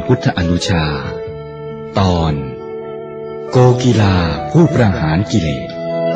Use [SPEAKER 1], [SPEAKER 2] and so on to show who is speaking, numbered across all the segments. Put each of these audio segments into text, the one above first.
[SPEAKER 1] พุทธอนุชาตอนโกกีลาผู้ประหารกิเลส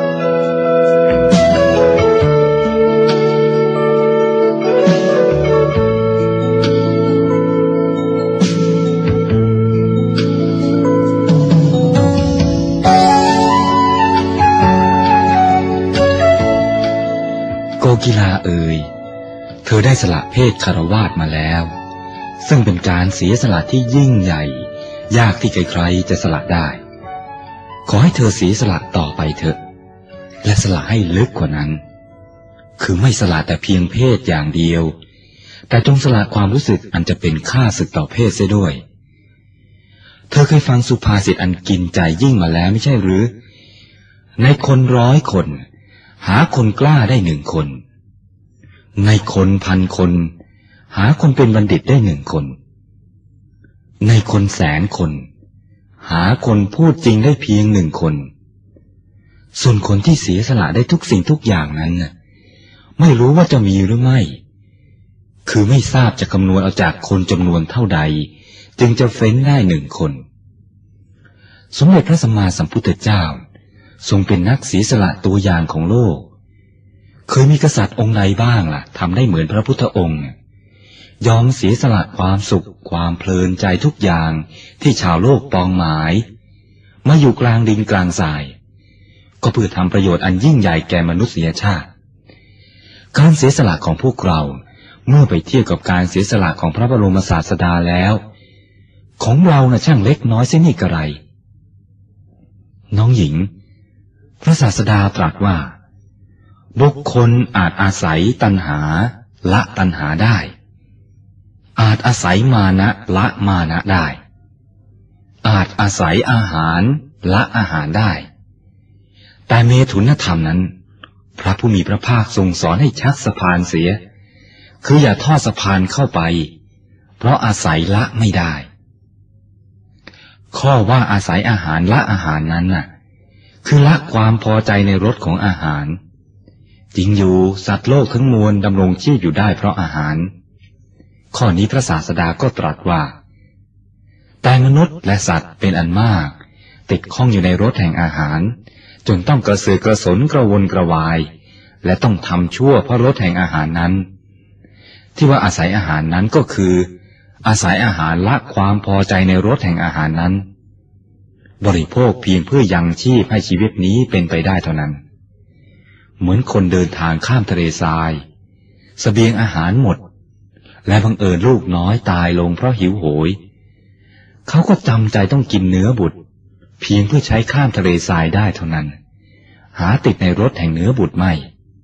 [SPEAKER 1] โกกีลาเอ๋ยเธอได้สละเพศคฤหัสถ์มาแล้วซึ่งเป็นการเสียสละที่ยิ่งใหญ่ยากที่ใครๆจะสละได้ขอให้เธอเสียสละต่อไปเถอะและสละให้ลึกกว่านั้นคือไม่สละแต่เพียงเพศอย่างเดียวแต่จงสละความรู้สึกอันจะเป็นข้าศึกต่อเพศเสียด้วยเธอเคยฟังสุภาษิตอันกินใจยิ่งมาแล้วไม่ใช่หรือในคน100 คนหาคนกล้าได้1 คนในคน1,000 คนหาคนเป็นบัณฑิตได้1 คนในคน100,000 คนหาคนพูดจริงได้เพียง1 คนส่วนคนที่เสียสละได้ทุกสิ่งทุกอย่างนั้นไม่รู้ว่าจะมีหรือไม่คือไม่ทราบจะคำนวณเอาจากคนจำนวนเท่าใดจึงจะเฟ้นได้1 คนสมเด็จพระสัมมาสัมพุทธเจ้าทรงเป็นนักเสียสละตัวอย่างของโลกเคยมีกษัตริย์องค์ใดบ้างล่ะทำได้เหมือนพระพุทธองค์ยอมเสียสละความสุขความเพลินใจทุกอย่างที่ชาวโลกปองหมายมาอยู่กลางดินกลางทรายก็เพื่อทำประโยชน์อันยิ่งใหญ่แก่มนุษยชาติการเสียสละของพวกเราเมื่อไปเทียบกับการเสียสละของพระบรมศาสดาแล้วของเราช่างเล็กน้อยเสียนี่กระไรน้องหญิงพระศาสดาตรัสว่าบุคคลอาจอาศัยตัณหาละตัณหาได้อาจอาศัยมานะละมานะได้อาจอาศัยอาหารละอาหารได้แต่เมถุนธรรมนั้นพระผู้มีพระภาคทรงสอนให้ชักสะพานเสียคืออย่าทอดสะพานเข้าไปเพราะอาศัยละไม่ได้ข้อว่าอาศัยอาหารละอาหารนั้นคือละความพอใจในรสของอาหารจริงอยู่สัตว์โลกทั้งมวลดำรงชีพอยู่ได้เพราะอาหารข้อนี้พระศาสดาก็ตรัสว่าแต่มนุษย์และสัตว์เป็นอันมากติดข้องอยู่ในรสแห่งอาหารจนต้องกระเสือกกระสนกระวนกระวายและต้องทำชั่วเพราะรสแห่งอาหารนั้นที่ว่าอาศัยอาหารนั้นก็คืออาศัยอาหารละความพอใจในรสแห่งอาหารนั้นบริโภคเพียงเพื่อยังชีพให้ชีวิตนี้เป็นไปได้เท่านั้นเหมือนคนเดินทางข้ามทะเลทรายเสบียงอาหารหมดและบังเอิญลูกน้อยตายลงเพราะหิวโหยเขาก็จำใจต้องกินเนื้อบุตรเพียงเพื่อใช้ข้ามทะเลทรายได้เท่านั้นหาติดในรสแห่งเนื้อบุตรไม่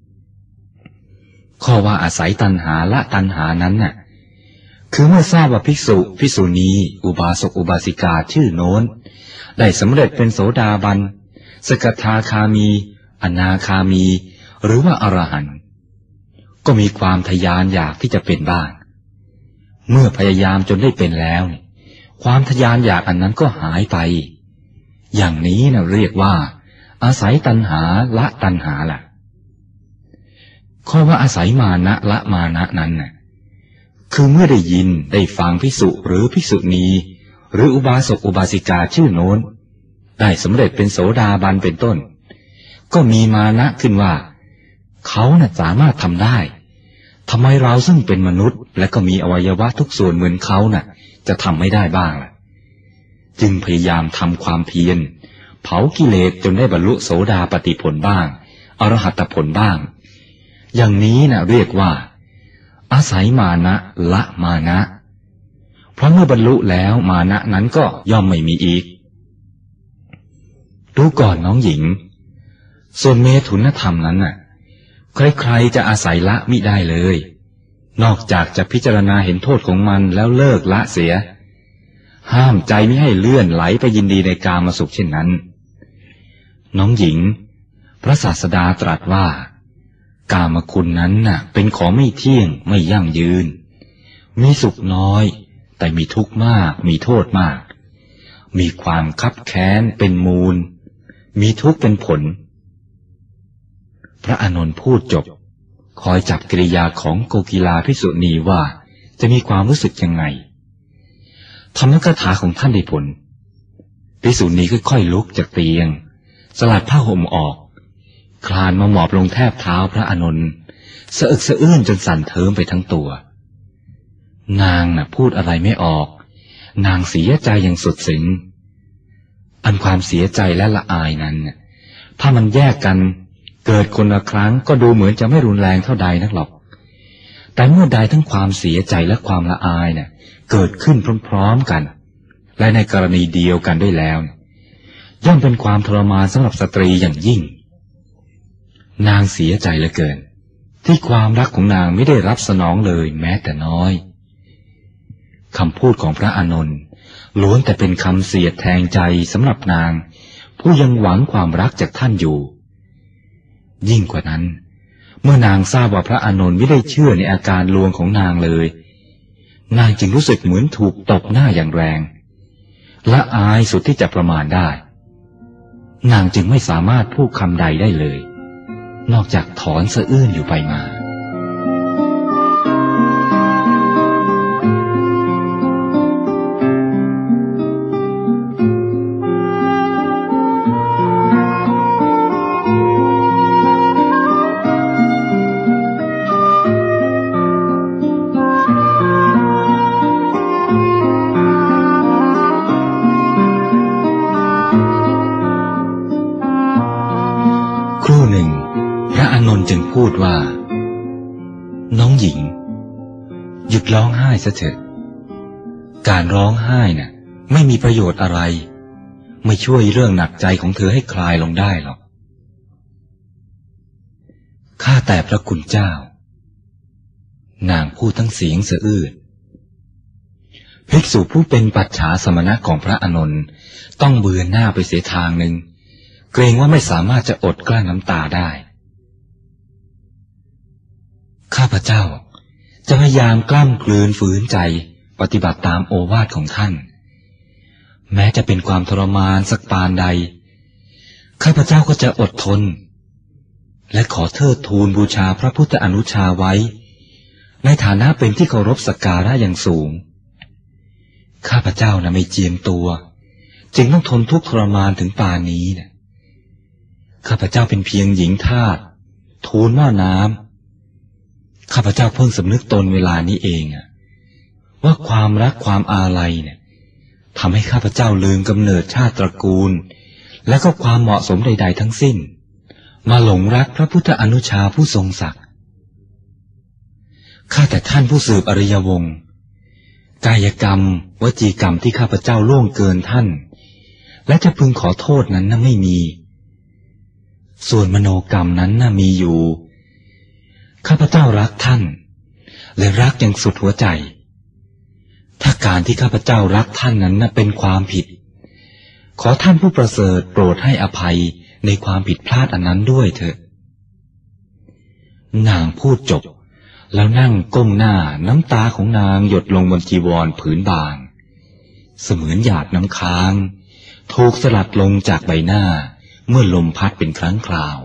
[SPEAKER 1] ข้อว่าอาศัยตัณหาละตัณหานั้นคือเมื่อทราบว่าภิกษุภิกษุณีอุบาสกอุบาสิกาชื่อโน้นได้สำเร็จเป็นโสดาบันสกทาคามีอนาคามีหรือว่าอรหันต์ก็มีความทะยานอยากที่จะเป็นบ้างเมื่อพยายามจนได้เป็นแล้วความทะยานอยากอันนั้นก็หายไปอย่างนี้เรียกว่าอาศัยตัณหาละตัณหาล่ะข้อว่าอาศัยมานะละมานะนั้นคือเมื่อได้ยินได้ฟังภิกษุหรือภิกษุณีหรืออุบาสกอุบาสิกาชื่อโน้นได้สำเร็จเป็นโสดาบันเป็นต้นก็มีมานะขึ้นว่าเขาสามารถทำได้ทำไมเราซึ่งเป็นมนุษย์และก็มีอวัยวะทุกส่วนเหมือนเขาจะทำไม่ได้บ้างล่ะจึงพยายามทำความเพียรเผากิเลสจนได้บรรลุโสดาปัตติผลบ้างอรหัตผลบ้างอย่างนี้เรียกว่าอาศัยมานะละมานะเพราะเมื่อบรรลุแล้วมานะนั้นก็ย่อมไม่มีอีกดูก่อนน้องหญิงส่วนเมถุนธรรมนั้นใครๆจะอาศัยละมิได้เลยนอกจากจะพิจารณาเห็นโทษของมันแล้วเลิกละเสียห้ามใจไม่ให้เลื่อนไหลไปยินดีในกามสุขเช่นนั้นน้องหญิงพระศาสดาตรัสว่ากามคุณนั้นเป็นของไม่เที่ยงไม่ยั่งยืนมีสุขน้อยแต่มีทุกข์มากมีโทษมากมีความคับแค้นเป็นมูลมีทุกข์เป็นผลพระอานนท์พูดจบคอยจับกิริยาของโกกีลาภิกษุณีว่าจะมีความรู้สึกยังไงธรรมกถาของท่านได้ผลภิกษุณีค่อยๆลุกจากเตียงสลัดผ้าห่มออกคลานมาหมอบลงแทบเท้าพระอานนท์สะอึกสะอื้นจนสั่นเทิมไปทั้งตัวนางน่ะพูดอะไรไม่ออกนางเสียใจอย่างสุดซึ้งอันความเสียใจและละอายนั้นถ้ามันแยกกันเกิดคนละครั้งก็ดูเหมือนจะไม่รุนแรงเท่าใดนักหรอกแต่เมื่อใดทั้งความเสียใจและความละอายเกิดขึ้นพร้อมๆกันและในกรณีเดียวกันด้วยแล้วย่อมเป็นความทรมานสำหรับสตรีอย่างยิ่งนางเสียใจเหลือเกินที่ความรักของนางไม่ได้รับสนองเลยแม้แต่น้อยคำพูดของพระอานนท์ล้วนแต่เป็นคำเสียดแทงใจสำหรับนางผู้ยังหวังความรักจากท่านอยู่ยิ่งกว่านั้นเมื่อนางทราบว่าพระอานนท์ไม่ได้เชื่อในอาการลวงของนางเลยนางจึงรู้สึกเหมือนถูกตบหน้าอย่างแรงและอายสุดที่จะประมาณได้นางจึงไม่สามารถพูดคำใดได้เลยนอกจากถอนสะอื้นอยู่ไปมาจึงพูดว่าน้องหญิงหยุดร้องไห้ซะเถิดการร้องไห้ไม่มีประโยชน์อะไรไม่ช่วยเรื่องหนักใจของเธอให้คลายลงได้หรอกข้าแต่พระคุณเจ้านางพูดทั้งเสียงสะอื้นภิกษุผู้เป็นปัจฉาสมณะของพระอานนท์ต้องเบือนหน้าไปเสียทางหนึ่งเกรงว่าไม่สามารถจะอดกลั้นน้ำตาได้ข้าพเจ้าจะพยายามกล้ำกลืนฝืนใจปฏิบัติตามโอวาทของท่านแม้จะเป็นความทรมานสักปานใดข้าพเจ้าก็จะอดทนและขอเทิดทูนบูชาพระพุทธอนุชาไว้ในฐานะเป็นที่เคารพสักการะอย่างสูงข้าพเจ้าไม่เจียมตัวจึงต้องทนทุกข์ทรมานถึงป่านนี้ข้าพเจ้าเป็นเพียงหญิงทาสทูลหม้อน้ำข้าพเจ้าเพิ่งสำนึกตนเวลานี้เองว่าความรักความอาลัยทำให้ข้าพเจ้าลืมกำเนิดชาติตระกูลและก็ความเหมาะสมใดๆทั้งสิ้นมาหลงรักพระพุทธอนุชาผู้ทรงศักดิ์ข้าแต่ท่านผู้สืบอริยวงศ์กายกรรมวจีกรรมที่ข้าพเจ้าล่วงเกินท่านและจะพึงขอโทษนั้นไม่มีส่วนมโนกรรมนั้นมีอยู่ข้าพเจ้ารักท่านและรักอย่างสุดหัวใจถ้าการที่ข้าพเจ้ารักท่านนั้นเป็นความผิดขอท่านผู้ประเสริฐโปรดให้อภัยในความผิดพลาดอันนั้นด้วยเถอะนางพูดจบแล้วนั่งก้มหน้าน้ำตาของนางหยดลงบนจีวรผืนบางเสมือนหยาดน้ำค้างถูกสลัดลงจากใบหน้าเมื่อลมพัดเป็นครั้งคราว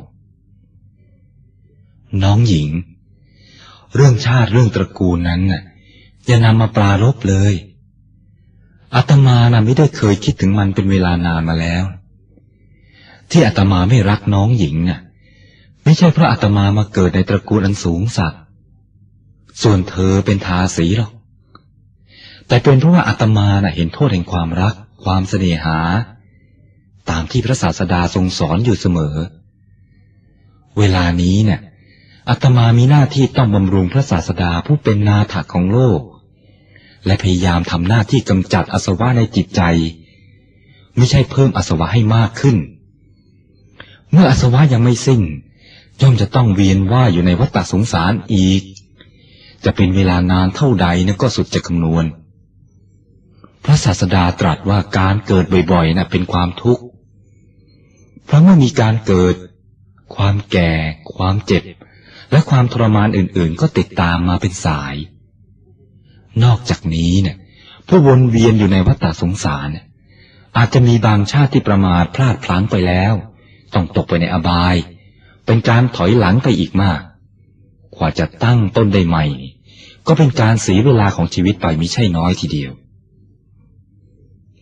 [SPEAKER 1] น้องหญิงเรื่องชาติเรื่องตระกูลนั้นอย่านำมาปรารภเลยอาตมาไม่ได้เคยคิดถึงมันเป็นเวลานานมาแล้วที่อาตมาไม่รักน้องหญิงไม่ใช่เพราะอาตมามาเกิดในตระกูลอันสูงสักส่วนเธอเป็นทาสีหรอกแต่เป็นเพราะว่าอาตมาเห็นโทษแห่งความรักความเสน่หาตามที่พระศาสดาทรงสอนอยู่เสมอเวลานี้อาตมามีหน้าที่ต้องบำรุงพระศาสดาผู้เป็นนาถของโลกและพยายามทำหน้าที่กำจัดอาสวะในจิตใจไม่ใช่เพิ่มอาสวะให้มากขึ้นเมื่ออาสวะยังไม่สิ้นย่อมจะต้องเวียนว่ายอยู่ในวัฏสงสารอีกจะเป็นเวลานานเท่าใดก็สุดจะคำนวณพระศาสดาตรัสว่าการเกิดบ่อยๆเป็นความทุกข์เพราะเมื่อมีการเกิดความแก่ความเจ็บและความทรมานอื่นๆก็ติดตามมาเป็นสายนอกจากนี้ผู้วนเวียนอยู่ในวัฏสงสารอาจจะมีบางชาติที่ประมาทพลาดพลั้งไปแล้วต้องตกไปในอบายเป็นการถอยหลังไปอีกมากกว่าจะตั้งต้นได้ใหม่ก็เป็นการเสียเวลาของชีวิตไปมิใช่น้อยทีเดียว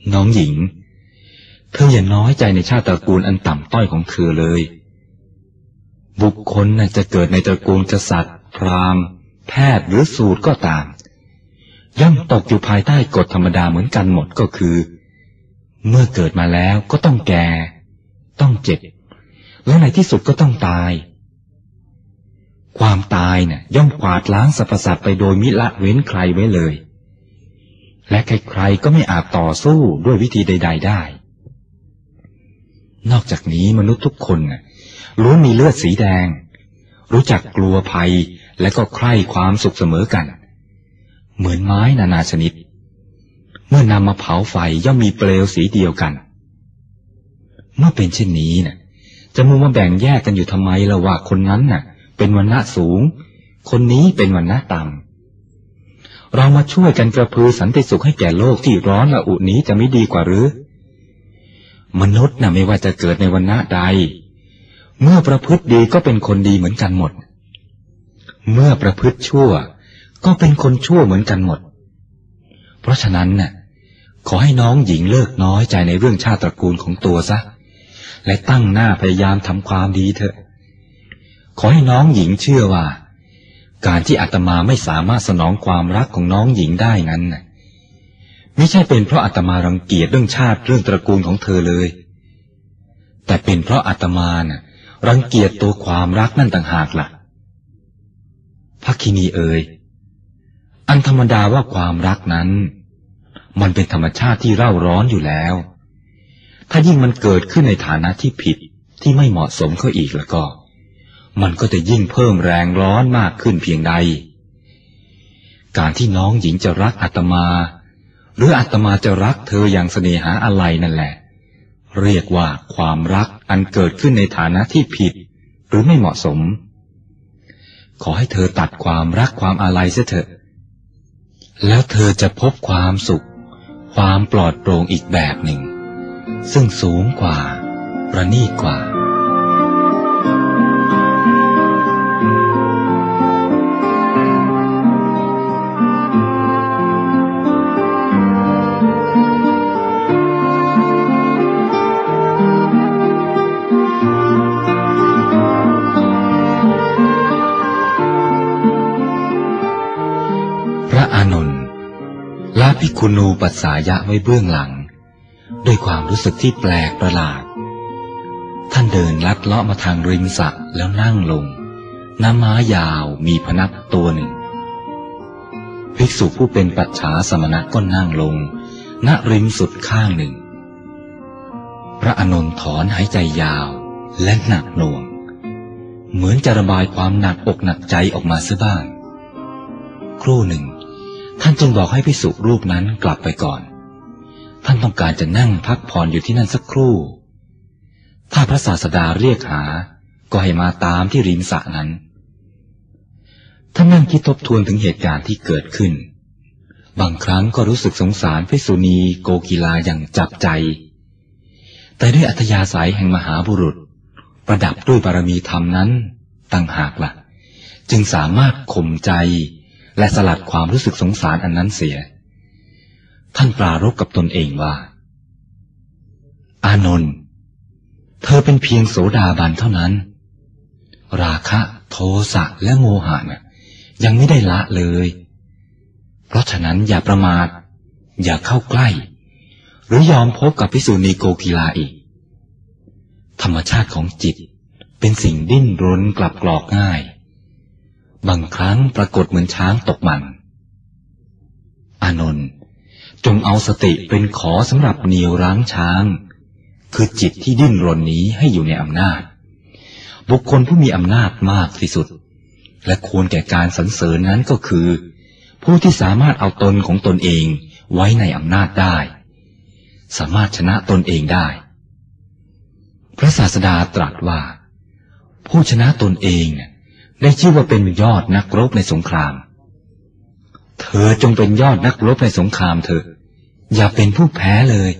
[SPEAKER 1] น้องหญิงเธออย่าน้อยใจในชาติตระกูลอันต่ำต้อยของเธอเลยบุคคลจะเกิดในตระกูลกษัตริย์พราหมณ์แพทย์หรือสูตรก็ตามย่อมตกอยู่ภายใต้กฎธรรมดาเหมือนกันหมดก็คือเมื่อเกิดมาแล้วก็ต้องแก่ต้องเจ็บและในที่สุดก็ต้องตายความตายย่อมกวาดล้างสรรพสัตว์ไปโดยมิละเว้นใครไว้เลยและใครๆก็ไม่อาจต่อสู้ด้วยวิธีใดๆได้นอกจากนี้มนุษย์ทุกคนล้วนมีเลือดสีแดงรู้จักกลัวภัยและก็ใคร่ความสุขเสมอกันเหมือนไม้นานาชนิดเมื่อนำมาเผาไฟย่อมมีเปลวสีเดียวกันเมื่อเป็นเช่นนี้จะมัวมาแบ่งแยกกันอยู่ทำไมล่ะว่าคนนั้นเป็นวรรณะสูงคนนี้เป็นวรรณะต่ำเรามาช่วยกันกระพือสันติสุขให้แก่โลกที่ร้อนระอุนี้จะไม่ดีกว่าหรือมนุษย์ไม่ว่าจะเกิดในวรรณะใดเมื่อประพฤติดีก็เป็นคนดีเหมือนกันหมดเมื่อประพฤติชั่วก็เป็นคนชั่วเหมือนกันหมดเพราะฉะนั้นขอให้น้องหญิงเลิกน้อยใจในเรื่องชาติตระกูลของตัวซะและตั้งหน้าพยายามทำความดีเถอะขอให้น้องหญิงเชื่อว่าการที่อาตมาไม่สามารถสนองความรักของน้องหญิงได้นั้นไม่ใช่เป็นเพราะอาตมารังเกียจเรื่องชาติเรื่องตระกูลของเธอเลยแต่เป็นเพราะอาตมารังเกียจตัวความรักนั่นต่างหากล่ะภักคินีเอ๋ยอันธรรมดาว่าความรักนั้นมันเป็นธรรมชาติที่เร่าร้อนอยู่แล้วถ้ายิ่งมันเกิดขึ้นในฐานะที่ผิดที่ไม่เหมาะสมเข้าอีกแล้วก็มันก็จะยิ่งเพิ่มแรงร้อนมากขึ้นเพียงใดการที่น้องหญิงจะรักอาตมาหรืออาตมาจะรักเธออย่างเสน่หาอะไรนั่นแหละเรียกว่าความรักอันเกิดขึ้นในฐานะที่ผิดหรือไม่เหมาะสมขอให้เธอตัดความรักความอาลัยเสียเถอะแล้วเธอจะพบความสุขความปลอดโปร่งอีกแบบหนึ่งซึ่งสูงกว่าประณีตกว่าละภิกขุนูปัสสายะไว้เบื้องหลังด้วยความรู้สึกที่แปลกประหลาดท่านเดินลัดเลาะมาทางริมสระแล้วนั่งลงน้ำม้ายาวมีพนักตัวหนึ่งภิกษุผู้เป็นปัจฉาสมณะก็นั่งลงณริมสุดข้างหนึ่งพระอานนท์ถอนหายใจยาวและหนักหน่วงเหมือนจะระบายความหนักอกหนักใจออกมาซะบ้างครู่หนึ่งท่านจึงบอกให้ภิกษุรูปนั้นกลับไปก่อนท่านต้องการจะนั่งพักผ่อนอยู่ที่นั่นสักครู่ถ้าพระศาสดาเรียกหาก็ให้มาตามที่ริมสระนั้นท่านนั่งคิดทบทวนถึงเหตุการณ์ที่เกิดขึ้นบางครั้งก็รู้สึกสงสารภิกษุณีโกกีลาอย่างจับใจแต่ด้วยอัธยาศัยแห่งมหาบุรุษประดับด้วยบารมีธรรมนั้นต่างหากล่ะจึงสามารถข่มใจและสลัดความรู้สึกสงสารอันนั้นเสียท่านปรารภกับตนเองว่าอานนท์เธอเป็นเพียงโสดาบันเท่านั้นราคะโทสะและโมหะยังไม่ได้ละเลยเพราะฉะนั้นอย่าประมาทอย่าเข้าใกล้หรือยอมพบกับภิกษุณีโกกีลาอีกธรรมชาติของจิตเป็นสิ่งดิ้นรนกลับกรอกง่ายบางครั้งปรากฏเหมือนช้างตกมันอานนท์จงเอาสติเป็นขอสำหรับเหนี่ยวรั้งช้างคือจิตที่ดิ้นรนนี้ให้อยู่ในอำนาจบุคคลผู้มีอำนาจมากที่สุดและควรแก่การสรรเสริญนั้นก็คือผู้ที่สามารถเอาตนของตนเองไว้ในอำนาจได้สามารถชนะตนเองได้พระศาสดาตรัสว่าผู้ชนะตนเองได้ชื่อว่าเป็นยอดนักรบในสงครามเธอจงเป็นยอดนักรบในสงครามเถอะอย่าเป็นผู้แพ้เลย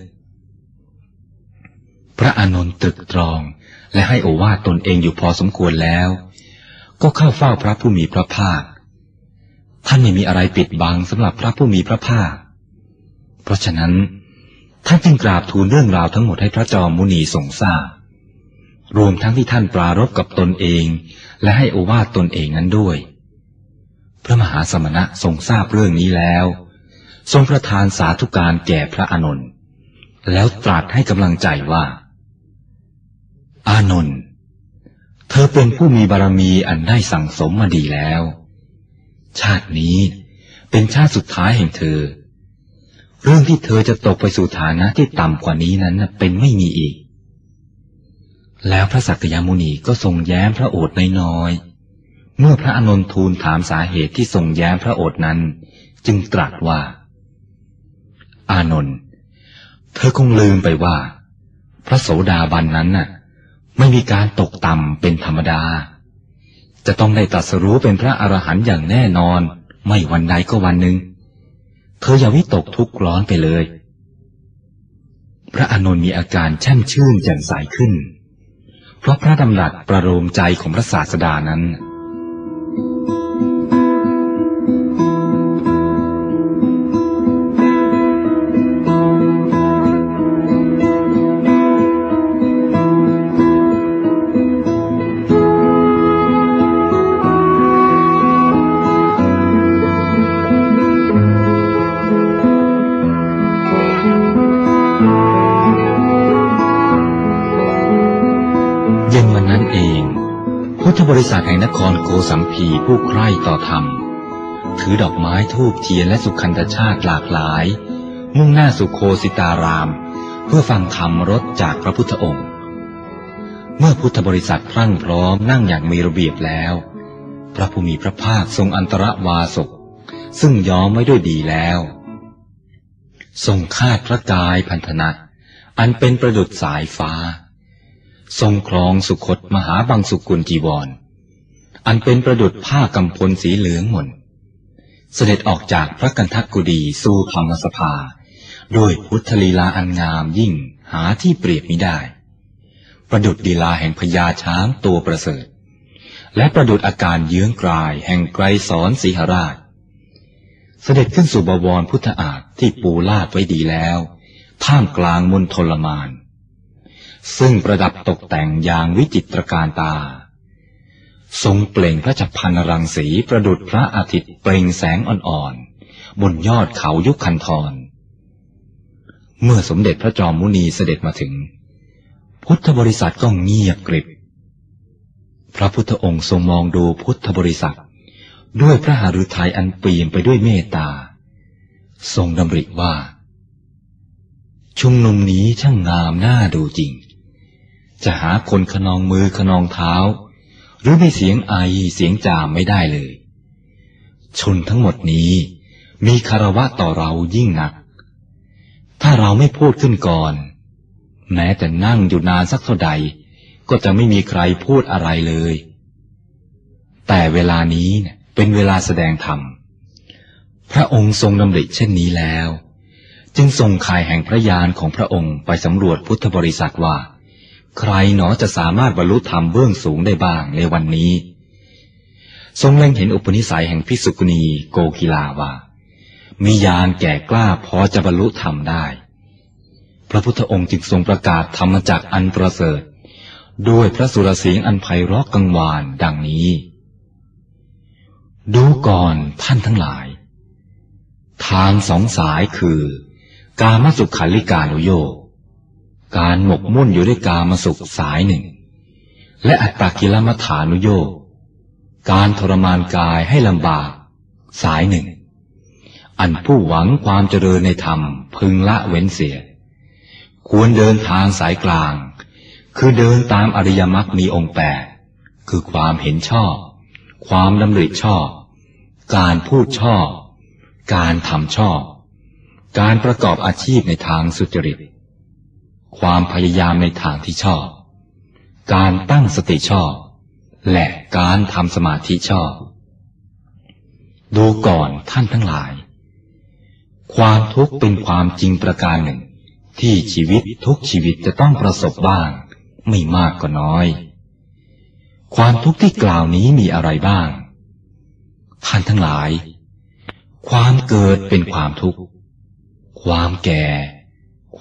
[SPEAKER 1] พระอานนท์ตรึกตรองและให้โอวาทตนเองอยู่พอสมควรแล้วก็เข้าเฝ้าพระผู้มีพระภาคท่านไม่มีอะไรปิดบังสำหรับพระผู้มีพระภาคเพราะฉะนั้นท่านจึงกราบทูลเรื่องราวทั้งหมดให้พระจอมมุนีทรงทราบรวมทั้งที่ท่านปรารภกับตนเองและให้โอวาทตนเองนั้นด้วยพระมหาสมณะทรงทราบเรื่องนี้แล้วทรงประทานสาธุการแก่พระอานนท์แล้วตรัสให้กำลังใจว่าอานนท์เธอเป็นผู้มีบารมีอันได้สั่งสมมาดีแล้วชาตินี้เป็นชาติสุดท้ายแห่งเธอเรื่องที่เธอจะตกไปสู่ฐานะที่ต่ำกว่านี้นั้นเป็นไม่มีอีกแล้วพระสักยมุนีก็ทรงแย้มพระโอษฐ์น้อยๆเมื่อพระอานนท์ทูลถามสาเหตุที่ทรงแย้มพระโอษฐ์นั้นจึงตรัสว่าอานนท์เธอคงลืมไปว่าพระโสดาบันนั้นน่ะไม่มีการตกต่ำเป็นธรรมดาจะต้องได้ตรัสรู้เป็นพระอรหันต์อย่างแน่นอนไม่วันใดก็วันหนึ่งเธออย่าวิตกทุกข์ร้อนไปเลยพระอานนท์มีอาการแช่มชื่นแจ่มใสขึ้นเพราะพระดำรัสประโลมใจของพระศาสดานั้นพุทธบริษัทแห่งนครโกสัมพีผู้ใคร่ต่อธรรมถือดอกไม้ธูปเทียนและสุขันธชาติหลากหลายมุ่งหน้าสู่โคสิตารามเพื่อฟังธรรมรสจากพระพุทธองค์เมื่อพุทธบริษัทพรั่งพร้อมนั่งอย่างมีระเบียบแล้วพระผู้มีพระภาคทรงอันตรวาสกซึ่งย้อมไว้ด้วยดีแล้วทรงคาดพระกายพันธนะอันเป็นประดุจสายฟ้าทรงครองสุคตมหาบังสุกุลจีวรอันเป็นประดุจผ้ากำพลสีเหลืองหม่นเสด็จออกจากพระกันทกุฎีสู่ธรรมสภาด้วยพุทธลีลาอันงามยิ่งหาที่เปรียบมิได้ประดุจลีลาแห่งพญาช้างตัวประเสริฐและประดุจอาการเยื้องกลายแห่งไกรสอนสีหราชเสด็จขึ้นสู่บวรพุทธอาฏที่ปูลาดไว้ดีแล้วท่ามกลางมณฑลมานซึ่งประดับตกแต่งอย่างวิจิตรการตาทรงเปล่งพระจักรพันรังสีประดุจพระอาทิตย์เปล่งแสงอ่อนๆบนยอดเขายุคคันธรเมื่อสมเด็จพระจอมมุนีเสด็จมาถึงพุทธบริษัทก็เงียบกริบพระพุทธองค์ทรงมองดูพุทธบริษัทด้วยพระหฤทัยอันเปี่ยมไปด้วยเมตตาทรงดำริว่าชุมนุมนี้ช่างงามน่าดูจริงจะหาคนขนองมือขนองเท้าหรือมีเสียงไอเสียงจามไม่ได้เลยชนทั้งหมดนี้มีคารวะต่อเรายิ่งนักถ้าเราไม่พูดขึ้นก่อนแม้แต่นั่งอยู่นานสักเท่าใดก็จะไม่มีใครพูดอะไรเลยแต่เวลานี้เป็นเวลาแสดงธรรมพระองค์ทรงดำริเช่นนี้แล้วจึงส่งข่ายแห่งพระญาณของพระองค์ไปสำรวจพุทธบริษัทว่าใครหนอจะสามารถบรรลุธรรมเบื้องสูงได้บ้างในวันนี้ทรงเล็งเห็นอุปนิสัยแห่งภิกษุณีโกกีลาว่ามีญาณแก่กล้าพอจะบรรลุธรรมได้พระพุทธองค์จึงทรงประกาศธรรมจักรอันประเสริฐด้วยพระสุรเสียงอันไพเราะกังวานดังนี้ดูก่อนท่านทั้งหลายทางสองสายคือกามสุขัลลิกานุโยคการหมกมุ่นอยู่ด้วยกามสุขสายหนึ่งและอัตตกิลมัฏฐานุโยคการทรมานกายให้ลำบากสายหนึ่งอันผู้หวังความเจริญในธรรมพึงละเว้นเสียควรเดินทางสายกลางคือเดินตามอริยมรรคมีองค์8คือความเห็นชอบความดำริชอบการพูดชอบการทำชอบการประกอบอาชีพในทางสุจริตความพยายามในทางที่ชอบการตั้งสติชอบและการทำสมาธิชอบดูก่อนท่านทั้งหลายความทุกข์เป็นความจริงประการหนึ่งที่ชีวิตทุกชีวิตจะต้องประสบบ้างไม่มากก็น้อยความทุกข์ที่กล่าวนี้มีอะไรบ้างท่านทั้งหลายความเกิดเป็นความทุกข์ความแก่ค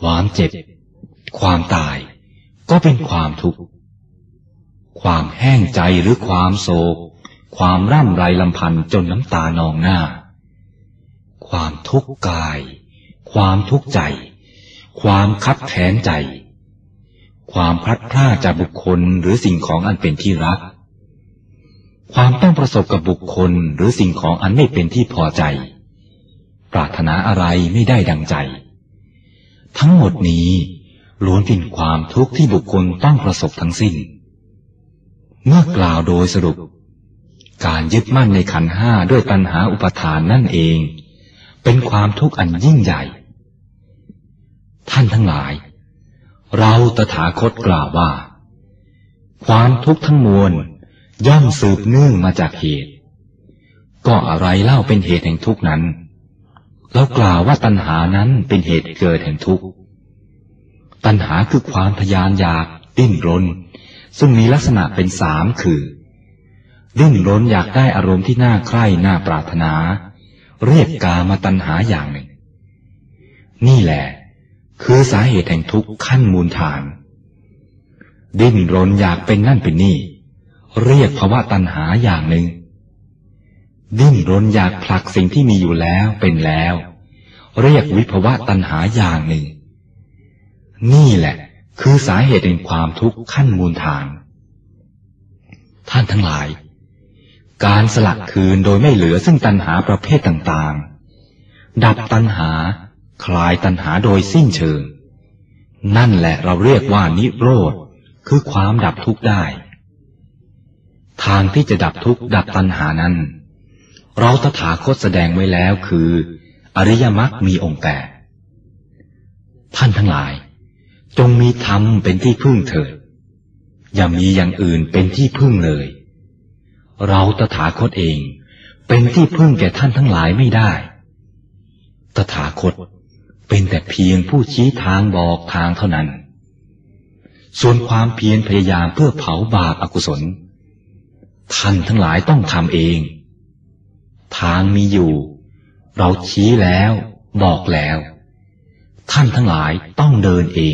[SPEAKER 1] ความเจ็บความตายก็เป็นความทุกข์ความแห้งใจหรือความโศกความร่ำไรลำพันจนน้ำตานองหน้าความทุกข์กายความทุกข์ใจความคับแค้นใจความพลัดพรากจากบุคคลหรือสิ่งของอันเป็นที่รักความต้องประสบกับบุคคลหรือสิ่งของอันไม่เป็นที่พอใจปรารถนาอะไรไม่ได้ดังใจทั้งหมดนี้ล้วนเป็นความทุกข์ที่บุคคลต้องประสบทั้งสิ้นเมื่อกล่าวโดยสรุปการยึดมั่นในขันธ์ห้าด้วยตัณหาอุปาทานนั่นเองเป็นความทุกข์อันยิ่งใหญ่ท่านทั้งหลายเราตถาคตกล่าวว่าความทุกข์ทั้งมวลย่อมสืบเนื่องมาจากเหตุก็อะไรเล่าเป็นเหตุแห่งทุกข์นั้นเรากล่าวว่าตัณหานั้นเป็นเหตุเกิดแห่งทุกข์ตัณหาคือความทยานอยากดิ้นรนซึ่งมีลักษณะเป็นสามคือดิ้นรนอยากได้อารมณ์ที่น่าใคร่น่าปรารถนาเรียกกามตัณหาอย่างหนึ่งนี่แหละคือสาเหตุแห่งทุกข์ขั้นมูลฐานดิ้นรนอยากเป็นนั่นเป็นนี่เรียกภวตัณหาอย่างหนึ่งดิ้นรนอยากผลักสิ่งที่มีอยู่แล้วเป็นแล้วเรียกวิภวตัณหาอย่างหนึ่งนี่แหละคือสาเหตุแห่งความทุกข์ขั้นมูลฐานท่านทั้งหลายการสลัดคืนโดยไม่เหลือซึ่งตัณหาประเภทต่างๆดับตัณหาคลายตัณหาโดยสิ้นเชิงนั่นแหละเราเรียกว่านิโรธคือความดับทุกข์ได้ทางที่จะดับทุกข์ดับตัณหานั้นเราตถาคตแสดงไว้แล้วคืออริยมรรคมีองค์แปดท่านทั้งหลายจงมีธรรมเป็นที่พึ่งเถิดอย่ามีอย่างอื่นเป็นที่พึ่งเลยเราตถาคตเองเป็นที่พึ่งแก่ท่านทั้งหลายไม่ได้ตถาคตเป็นแต่เพียงผู้ชี้ทางบอกทางเท่านั้นส่วนความเพียรพยายามเพื่อเผาบาปอกุศลท่านทั้งหลายต้องทำเองทางมีอยู่เราชี้แล้วบอกแล้วท่านทั้งหลายต้องเดินเอง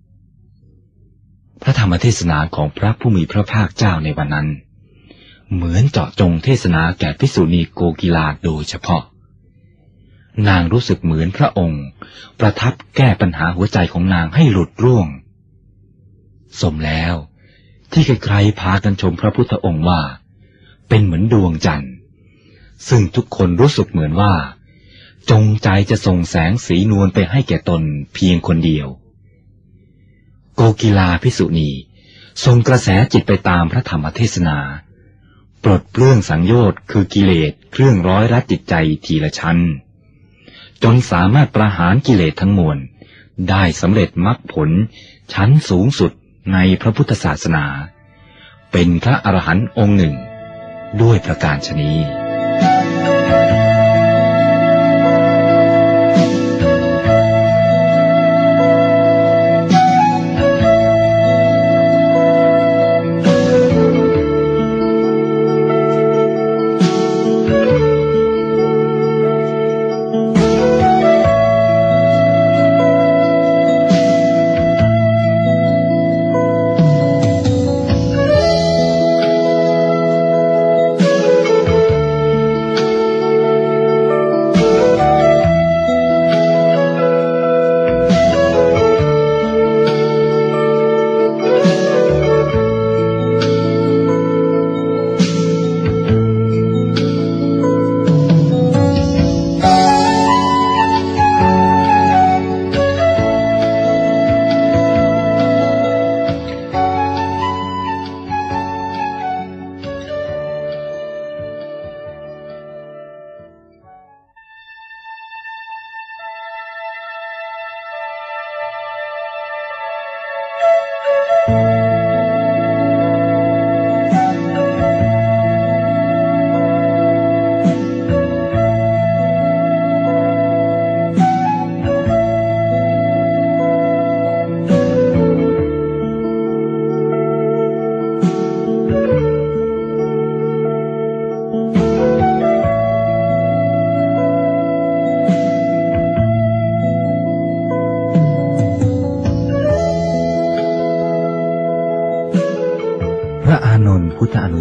[SPEAKER 1] พระธรรมเทศนาของพระผู้มีพระภาคเจ้าในวันนั้นเหมือนเจาะจงเทศนาแก่ภิกษุณีโกกีลาโดยเฉพาะนางรู้สึกเหมือนพระองค์ประทับแก้ปัญหาหัวใจของนางให้หลุดร่วงสมแล้วที่ใครๆพากันชมพระพุทธองค์ว่าเป็นเหมือนดวงจันทร์ซึ่งทุกคนรู้สึกเหมือนว่าจงใจจะส่งแสงสีนวลไปให้แก่ตนเพียงคนเดียวโกกีลาภิกษุณีทรงกระแสจิตไปตามพระธรรมเทศนาปลดเปลื้องสังโยชน์คือกิเลสเครื่องร้อยรัดจิตใจทีละชั้นจนสามารถประหารกิเลสทั้งมวลได้สำเร็จมรรคผลชั้นสูงสุดในพระพุทธศาสนาเป็นพระอรหันต์องค์หนึ่งด้วยประการฉะนี้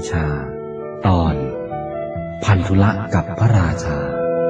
[SPEAKER 1] ชาตอนพันธุละกับพระราชา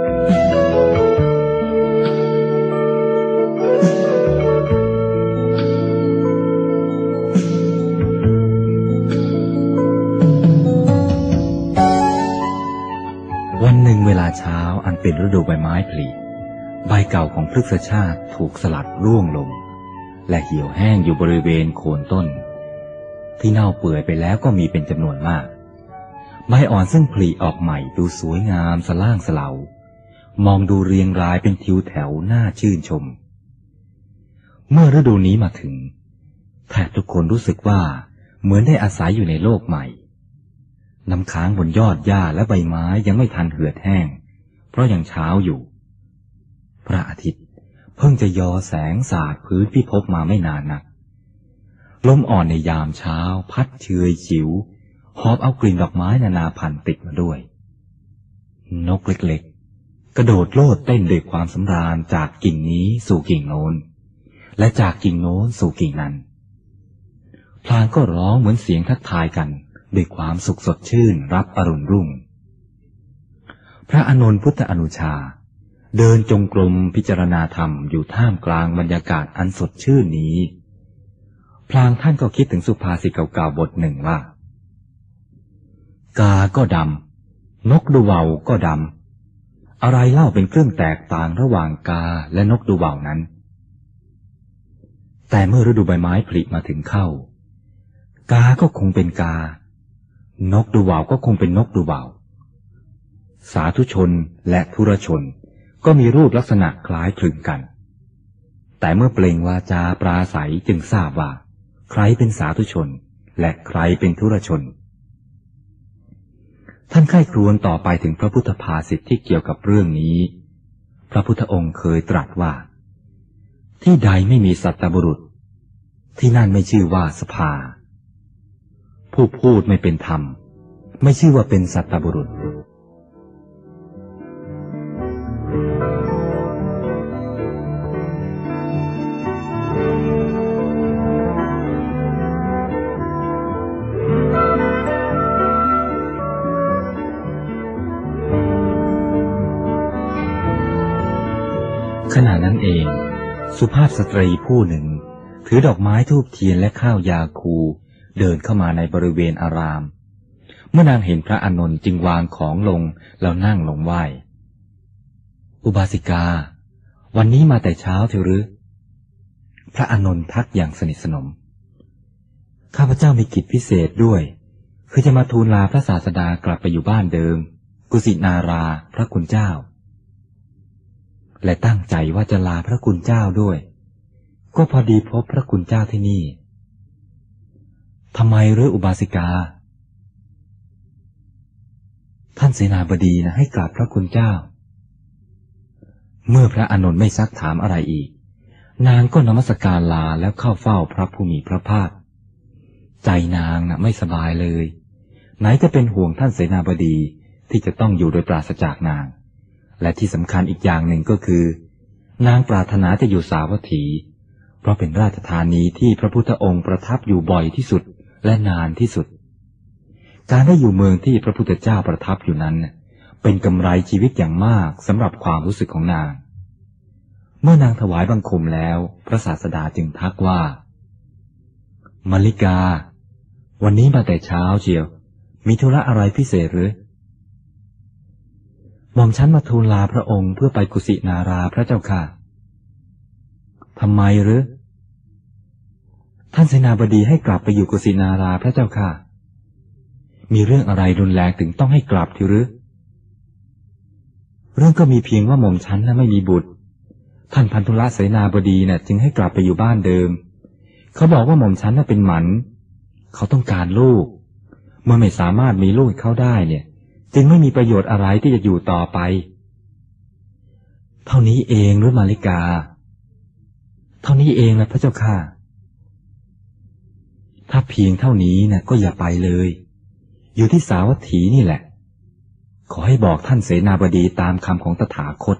[SPEAKER 1] วันหนึ่งเวลาเช้าอันเป็นฤดูใบไม้ผลิใบเก่าของพฤกษชาติถูกสลัดร่วงลงและเหี่ยวแห้งอยู่บริเวณโคนต้นที่เน่าเปื่อยไปแล้วก็มีเป็นจำนวนมากใบอ่อนซึ่งผลิออกใหม่ดูสวยงามสล่างสลามองดูเรียงรายเป็นทิวแถวน่าชื่นชมเมื่อฤดูนี้มาถึงแทบทุกคนรู้สึกว่าเหมือนได้อาศัยอยู่ในโลกใหม่น้ำค้างบนยอดหญ้าและใบไม้ยังไม่ทันเหือดแห้งเพราะยังเช้าอยู่พระอาทิตย์เพิ่งจะยอแสงสาดพื้นพิภพมาไม่นานนักลมอ่อนในยามเช้าพัดเชยฉิวหอบเอากลิ่นดอกไม้นานาพันธุ์ติดมาด้วยนกเล็กๆกระโดดโลดเต้นด้วยความสำราญจากกิ่งนี้สู่กิ่งโน้นและจากกิ่งโน้นสู่กิ่งนั้นพลางก็ร้องเหมือนเสียงทักทายกันด้วยความสุขสดชื่นรับอรุณรุ่งพระอานนท์พุทธอนุชาเดินจงกรมพิจารณาธรรมอยู่ท่ามกลางบรรยากาศอันสดชื่นนี้พลางท่านก็คิดถึงสุภาษิตเก่าๆบทหนึ่งว่ากาก็ดำนกดูว่าวก็ดำอะไรเล่าเป็นเครื่องแตกต่างระหว่างกาและนกดูว่าวนั้นแต่เมื่อฤดูใบไม้ผลิมาถึงเข้ากาก็คงเป็นกานกดูว่าวก็คงเป็นนกดูว่าวสาธุชนและธุรชนก็มีรูปลักษณะคล้ายคลึงกันแต่เมื่อเปล่งวาจาปราศัยจึงทราบว่าใครเป็นสาธุชนและใครเป็นธุรชนท่านใคร่ครวญต่อไปถึงพระพุทธภาษิตที่เกี่ยวกับเรื่องนี้พระพุทธองค์เคยตรัสว่าที่ใดไม่มีสัตบุรุษที่นั่นไม่ชื่อว่าสภาผู้พูดไม่เป็นธรรมไม่ชื่อว่าเป็นสัตบุรุษขณะนั้นเองสุภาพสตรีผู้หนึ่งถือดอกไม้ธูปเทียนและข้าวยาคูเดินเข้ามาในบริเวณอารามเมื่อนางเห็นพระอานนท์จึงวางของลงแล้วนั่งลงไหว้อุบาสิกาวันนี้มาแต่เช้าเถอะหรือพระอานนท์ทักอย่างสนิทสนมข้าพเจ้ามีกิจพิเศษด้วยคือจะมาทูลลาพระศาสดากลับไปอยู่บ้านเดิมกุสินาราพระคุณเจ้าและตั้งใจว่าจะลาพระคุณเจ้าด้วยก็พอดีพบพระคุณเจ้าที่นี่ทำไมหรืออุบาสิกาท่านเสนาบดีนะให้กราบพระคุณเจ้าเมื่อพระอานนท์ไม่ซักถามอะไรอีกนางก็นมัสการลาแล้วเข้าเฝ้าพระผู้มีพระภาคใจนางน่ะไม่สบายเลยไหนจะเป็นห่วงท่านเสนาบดีที่จะต้องอยู่โดยปราศจากนางและที่สำคัญอีกอย่างหนึ่งก็คือนางปรารถนาจะอยู่สาวัตถีเพราะเป็นราชธานีที่พระพุทธองค์ประทับอยู่บ่อยที่สุดและนานที่สุดการได้อยู่เมืองที่พระพุทธเจ้าประทับอยู่นั้นเป็นกำไรชีวิตอย่างมากสำหรับความรู้สึกของนางเมื่อนางถวายบังคมแล้วพระศาสดาจึงทักว่ามลิกาวันนี้มาแต่เช้าเชียวมีธุระอะไรพิเศษหรือหม่อมฉันมาทูลลาพระองค์เพื่อไปกุสินาราพระเจ้าค่ะทำไมหรือท่านเสนาบดีให้กลับไปอยู่กุสินาราพระเจ้าค่ะมีเรื่องอะไรรุนแรงถึงต้องให้กลับทีหรือเรื่องก็มีเพียงว่าหม่อมฉันน่ะไม่มีบุตรท่านพันธุละเสนาบดีน่ะจึงให้กลับไปอยู่บ้านเดิมเขาบอกว่าหม่อมฉันน่ะเป็นหมันเขาต้องการลูกเมื่อไม่สามารถมีลูกให้เขาได้เนี่ยจึงไม่มีประโยชน์อะไรที่จะอยู่ต่อไปเท่านี้เองหรือมาริกาเท่านี้เองนะพระเจ้าค่ะถ้าเพียงเท่านี้นะก็อย่าไปเลยอยู่ที่สาวัตถีนี่แหละขอให้บอกท่านเสนาบดีตามคำของตถาคต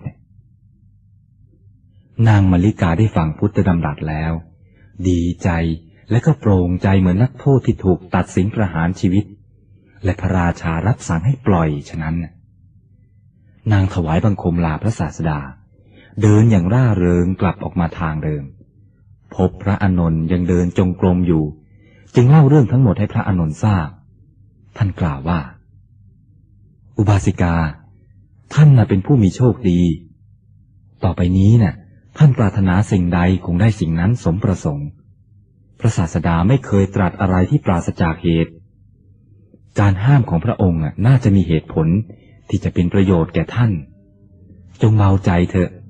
[SPEAKER 1] นางมาริกาได้ฟังพุทธดำรัสแล้วดีใจและก็โปร่งใจเหมือนนักโทษที่ถูกตัดสินประหารชีวิตและพระราชารับสั่งให้ปล่อยฉะนั้นนางถวายบังคมลาพระศาสดาเดินอย่างร่าเริงกลับออกมาทางเดิมพบพระอานนท์ยังเดินจงกรมอยู่จึงเล่าเรื่องทั้งหมดให้พระอานนท์ทราบท่านกล่าวว่าอุบาสิกาท่านเป็นผู้มีโชคดีต่อไปนี้ท่านปรารถนาสิ่งใดคงได้สิ่งนั้นสมประสงค์พระศาสดาไม่เคยตรัสอะไรที่ปราศจากเหตุการห้ามของพระองค์น่าจะมีเหตุผลที่จะเป็นประโยชน์แก่ท่านจงเบาใจเถอะ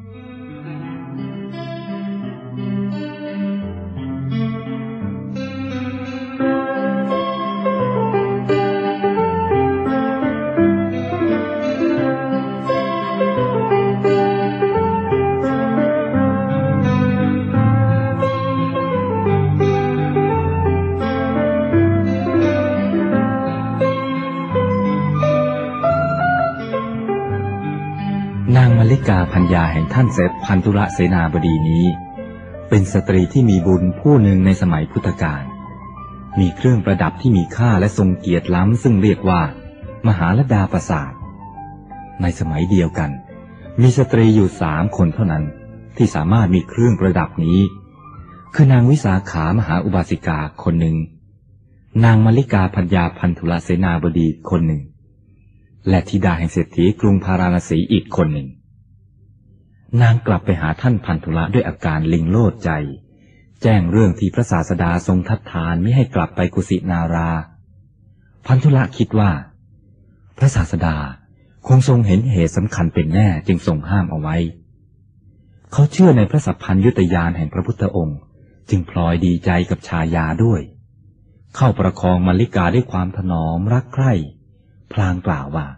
[SPEAKER 1] นางมลิกาพัญญาแห่งท่านพันธุระเสนาบดีนี้เป็นสตรีที่มีบุญผู้หนึ่งในสมัยพุทธกาลมีเครื่องประดับที่มีค่าและทรงเกียรติล้ำซึ่งเรียกว่ามหาลดาปราสาทในสมัยเดียวกันมีสตรีอยู่3 คนเท่านั้นที่สามารถมีเครื่องประดับนี้คือนางวิสาขามหาอุบาสิกาคนหนึ่งนางมลิกาพัญญาพันธุระเสนาบดีคนหนึ่งและธิดาแห่งเศรษฐีกรุงพาราณสีอีกคนหนึ่งนางกลับไปหาท่านพันธุระด้วยอาการลิงโลดใจแจ้งเรื่องที่พระศาสดาทรงทัดทานไม่ให้กลับไปกุสินาราพันธุระคิดว่าพระศาสดาคงทรงเห็นเหตุสำคัญเป็นแน่จึงทรงห้ามเอาไว้เขาเชื่อในพระสัพพัญญุตญาณแห่งพระพุทธองค์จึงพลอยดีใจกับชายาด้วยเข้าประคองมลิกาด้วยความถนอมรักใคร่พลางกล่าวว่า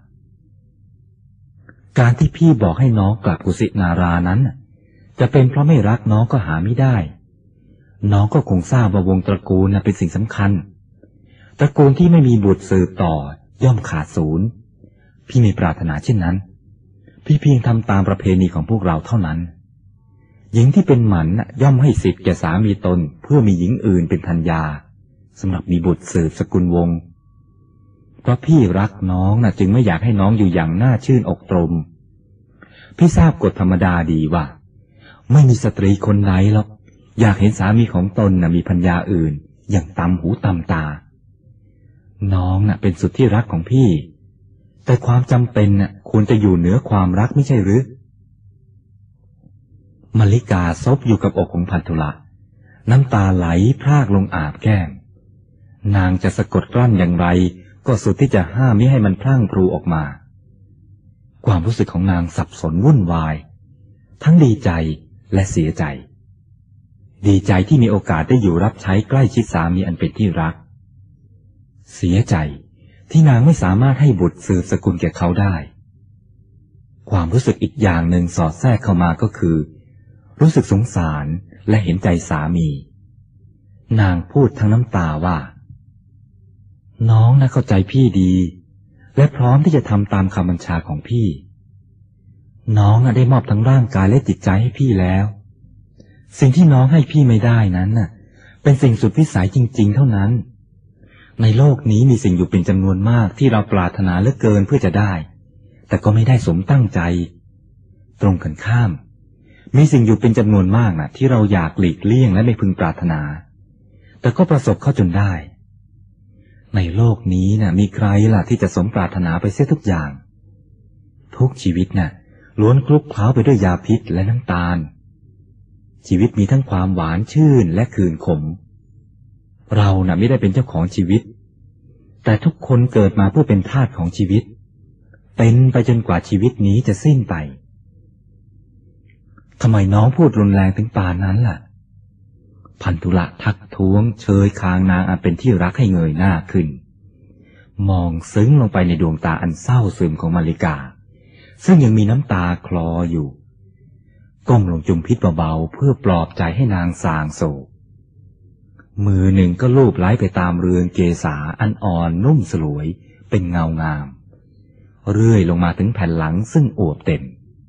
[SPEAKER 1] การที่พี่บอกให้น้องกลับกุสินารานั้นจะเป็นเพราะไม่รักน้องก็หาไม่ได้น้องก็คงทราบว่าวงตระกูลเป็นสิ่งสำคัญตระกูลที่ไม่มีบุตรสืบต่อย่อมขาดศูนย์พี่ไม่ปรารถนาเช่นนั้นพี่เพียงทำตามประเพณีของพวกเราเท่านั้นหญิงที่เป็นหมันย่อมให้สิทธิ์แก่สามีตนเพื่อมีหญิงอื่นเป็นภรรยาสำหรับมีบุตรสืบสกุลวงศ์เพราะพี่รักน้องจึงไม่อยากให้น้องอยู่อย่างน่าชื่นอกตรมพี่ทราบกฎธรรมดาดีว่าไม่มีสตรีคนไหนหรอกอยากเห็นสามีของตนมีภรรยาอื่นอย่างตำหูตำตาน้องเป็นสุดที่รักของพี่แต่ความจำเป็นควรจะอยู่เหนือความรักไม่ใช่หรือมลิกาซบอยู่กับอกของพันธุระน้ำตาไหลพรากลงอาบแก้มนางจะสะกดกลั้นอย่างไรก็สุดที่จะห้ามมิให้มันพลั่งพลูออกมาความรู้สึกของนางสับสนวุ่นวายทั้งดีใจและเสียใจดีใจที่มีโอกาสได้อยู่รับใช้ใกล้ชิดสามีอันเป็นที่รักเสียใจที่นางไม่สามารถให้บุตรสืบสกุลแก่เขาได้ความรู้สึกอีกอย่างหนึ่งสอดแทรกเข้ามาก็คือรู้สึกสงสารและเห็นใจสามีนางพูดทั้งน้ำตาว่าน้องเข้าใจพี่ดีและพร้อมที่จะทำตามคำบัญชาของพี่น้องได้มอบทั้งร่างกายและจิตใจให้พี่แล้วสิ่งที่น้องให้พี่ไม่ได้นั้นเป็นสิ่งสุดวิสัยจริงๆเท่านั้นในโลกนี้มีสิ่งอยู่เป็นจำนวนมากที่เราปรารถนาเหลือเกินเพื่อจะได้แต่ก็ไม่ได้สมตั้งใจตรงกันข้ามมีสิ่งอยู่เป็นจำนวนมากที่เราอยากหลีกเลี่ยงและไม่พึงปรารถนาแต่ก็ประสบเข้าจนได้ในโลกนี้มีใครล่ะที่จะสมปรารถนาไปเสียทุกอย่างทุกชีวิตล้วนคลุกเคล้าไปด้วยยาพิษและน้ำตาลชีวิตมีทั้งความหวานชื่นและคืนขมเราไม่ได้เป็นเจ้าของชีวิตแต่ทุกคนเกิดมาเพื่อเป็นทาสของชีวิตเป็นไปจนกว่าชีวิตนี้จะสิ้นไปทำไมน้องพูดรุนแรงถึงป่านนั้นล่ะพันธุระทักท้วงเชยคางนางอันเป็นที่รักให้เงยหน้าขึ้นมองซึ้งลงไปในดวงตาอันเศร้าซึมของมาริกาซึ่งยังมีน้ำตาคลออยู่ก้มลงจุมพิษเบาๆเพื่อปลอบใจให้นางสางโศกมือหนึ่งก็ลูบไล้ไปตามเรือนเกษาอันอ่อนนุ่มสลวยเป็นเงางามเรื่อยลงมาถึงแผ่นหลังซึ่งอวบเต็ม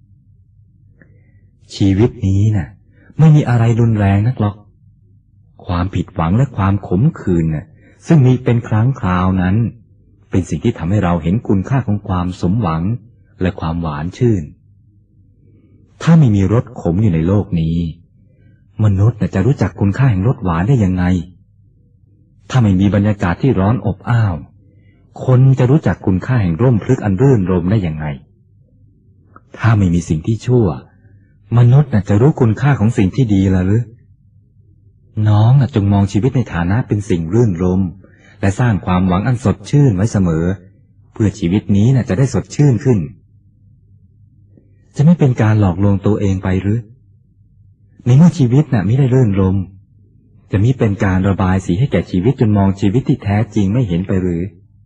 [SPEAKER 1] ชีวิตนี้ไม่มีอะไรรุนแรงนักหรอกความผิดหวังและความขมขื่นซึ่งมีเป็นครั้งคราวนั้นเป็นสิ่งที่ทำให้เราเห็นคุณค่าของความสมหวังและความหวานชื่นถ้าไม่มีรสขมอยู่ในโลกนี้มนุษย์จะรู้จักคุณค่าแห่งรสหวานได้ยังไงถ้าไม่มีบรรยากาศที่ร้อนอบอ้าวคนจะรู้จักคุณค่าแห่งร่มพฤกษ์อันรื่นรมได้ยังไงถ้าไม่มีสิ่งที่ชั่วมนุษย์จะรู้คุณค่าของสิ่งที่ดีล่ะหรือน้องจงมองชีวิตในฐานะเป็นสิ่งรื่นรมและสร้างความหวังอันสดชื่นไว้เสมอเพื่อชีวิตนี้จะได้สดชื่นขึ้นจะไม่เป็นการหลอกลวงตัวเองไปหรือในเมื่อชีวิตไม่ได้รื่นรมจะมิเป็นการระบายสีให้แก่ชีวิตจนมองชีวิตที่แท้จริงไม่เห็นไปหรือ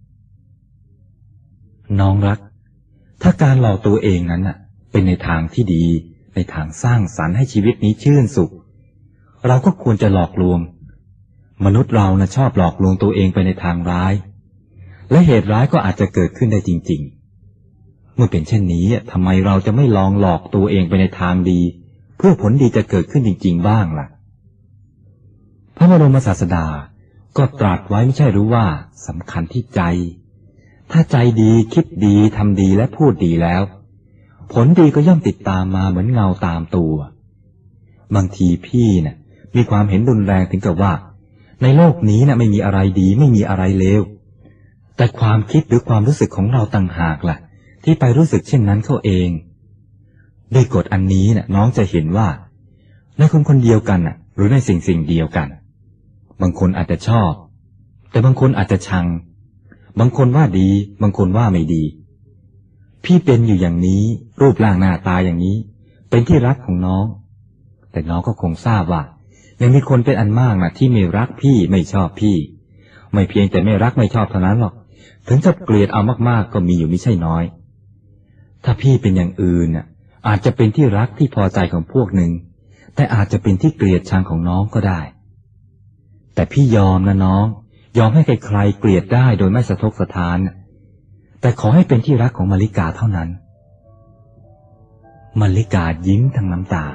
[SPEAKER 1] น้องรักถ้าการหลอกตัวเองนั้นเป็นในทางที่ดีในทางสร้างสรรค์ให้ชีวิตนี้ชื่นสุขเราก็ควรจะหลอกลวงมนุษย์เราชอบหลอกลวงตัวเองไปในทางร้ายและเหตุร้ายก็อาจจะเกิดขึ้นได้จริงๆเมื่อเป็นเช่นนี้ทำไมเราจะไม่ลองหลอกตัวเองไปในทางดีเพื่อผลดีจะเกิดขึ้นจริงๆบ้างล่ะพระบรมศาสดาก็ตรัสไว้ไม่ใช่หรือว่าสำคัญที่ใจถ้าใจดีคิดดีทำดีและพูดดีแล้วผลดีก็ย่อมติดตามมาเหมือนเงาตามตัวบางทีพี่มีความเห็นรุนแรงถึงกับว่าในโลกนี้ไม่มีอะไรดีไม่มีอะไรเลวแต่ความคิดหรือความรู้สึกของเราต่างหากล่ะที่ไปรู้สึกเช่นนั้นเขาเองด้วยกฎอันนี้น้องจะเห็นว่าในคนเดียวกันหรือในสิ่งเดียวกันบางคนอาจจะชอบแต่บางคนอาจจะชังบางคนว่าดีบางคนว่าไม่ดีพี่เป็นอยู่อย่างนี้รูปร่างหน้าตาอย่างนี้เป็นที่รักของน้องแต่น้องก็คงทราบว่ายังมีคนเป็นอันมากที่ไม่รักพี่ไม่ชอบพี่ไม่เพียงแต่ไม่รักไม่ชอบเท่านั้นหรอกถึงจะเกลียดเอามากๆก็มีอยู่ไม่ใช่น้อยถ้าพี่เป็นอย่างอื่นอาจจะเป็นที่รักที่พอใจของพวกหนึ่งแต่อาจจะเป็นที่เกลียดชังของน้องก็ได้แต่พี่ยอมนะน้องยอมให้ใครๆเกลียดได้โดยไม่สะทกสะท้านแต่ขอให้เป็นที่รักของมลลิกาเท่านั้นมลลิกายิ้มทั้งน้ำตา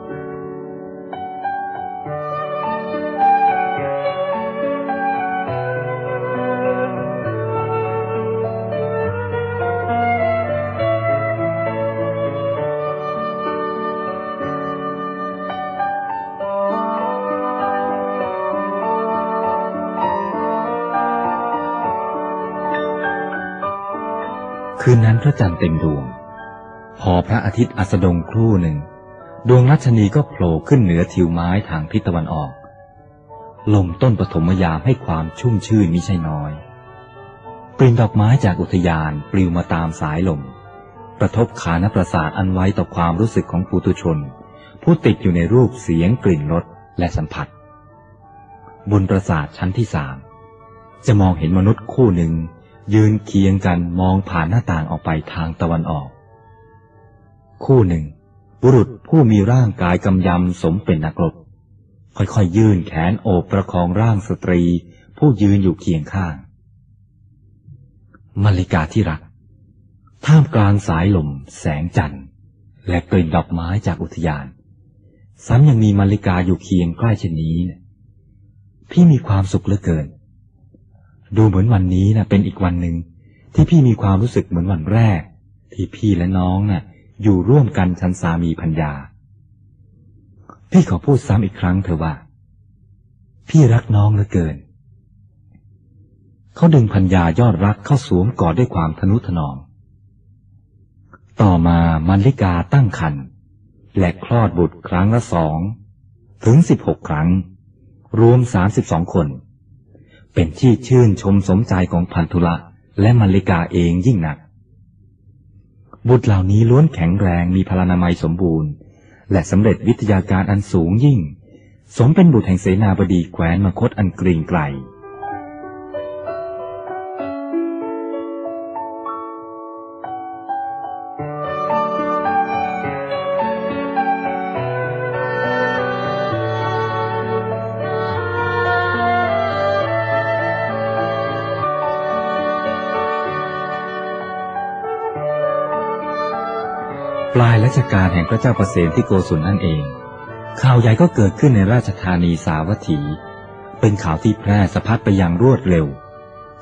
[SPEAKER 1] คืนนั้นพระจันทร์เต็มดวงพอพระอาทิตย์อัสดงครู่หนึ่งดวงรัชนีก็โผล่ขึ้นเหนือทิวไม้ทางทิศตะวันออกลมต้นปฐมยามให้ความชุ่มชื่นมิใช่น้อยกลิ่นดอกไม้จากอุทยานปลิวมาตามสายลมกระทบขานประสาทอันไว้ต่อความรู้สึกของปุถุชนผู้ติดอยู่ในรูปเสียงกลิ่นรสและสัมผัสบนปราสาทชั้นที่3จะมองเห็นมนุษย์คู่หนึ่งยืนเคียงกันมองผ่านหน้าต่างออกไปทางตะวันออกคู่หนึ่งบุรุษผู้มีร่างกายกำยำสมเป็นนักรบค่อยๆยื่นแขนโอบประคองร่างสตรีผู้ยืนอยู่เคียงข้างมลลิกาที่รักท่ามกลางสายลมแสงจันทร์และกลิ่นดอกไม้จากอุทยานซ้ำยังมีมลลิกาอยู่เคียงใกล้เช่นนี้พี่มีความสุขเหลือเกินดูเหมือนวันนี้เป็นอีกวันหนึ่งที่พี่มีความรู้สึกเหมือนวันแรกที่พี่และน้องอยู่ร่วมกันฉันสามีภรรยาพี่ขอพูดซ้ำอีกครั้งเถอะว่าพี่รักน้องเหลือเกินเขาดึงภรรยายอดรักเข้าสวมกอดด้วยความทนุถนอมต่อมามลลิกาตั้งครรภ์และคลอดบุตรครั้งละ2 ถึง 16 ครั้งรวม32 คนเป็นที่ชื่นชมสมใจของพันธุละและมลลิกาเองยิ่งนักบุตรเหล่านี้ล้วนแข็งแรงมีพลานามัยสมบูรณ์และสำเร็จวิทยาการอันสูงยิ่งสมเป็นบุตรแห่งเสนาบดีแคว้นมคธอันเกรียงไกร ปลายรัชกาลแห่งพระเจ้าประเสนที่โกศลนั่นเองข่าวใหญ่ก็เกิดขึ้นในราชธานีสาวัตถีเป็นข่าวที่แพร่สะพัดไปอย่างรวดเร็ว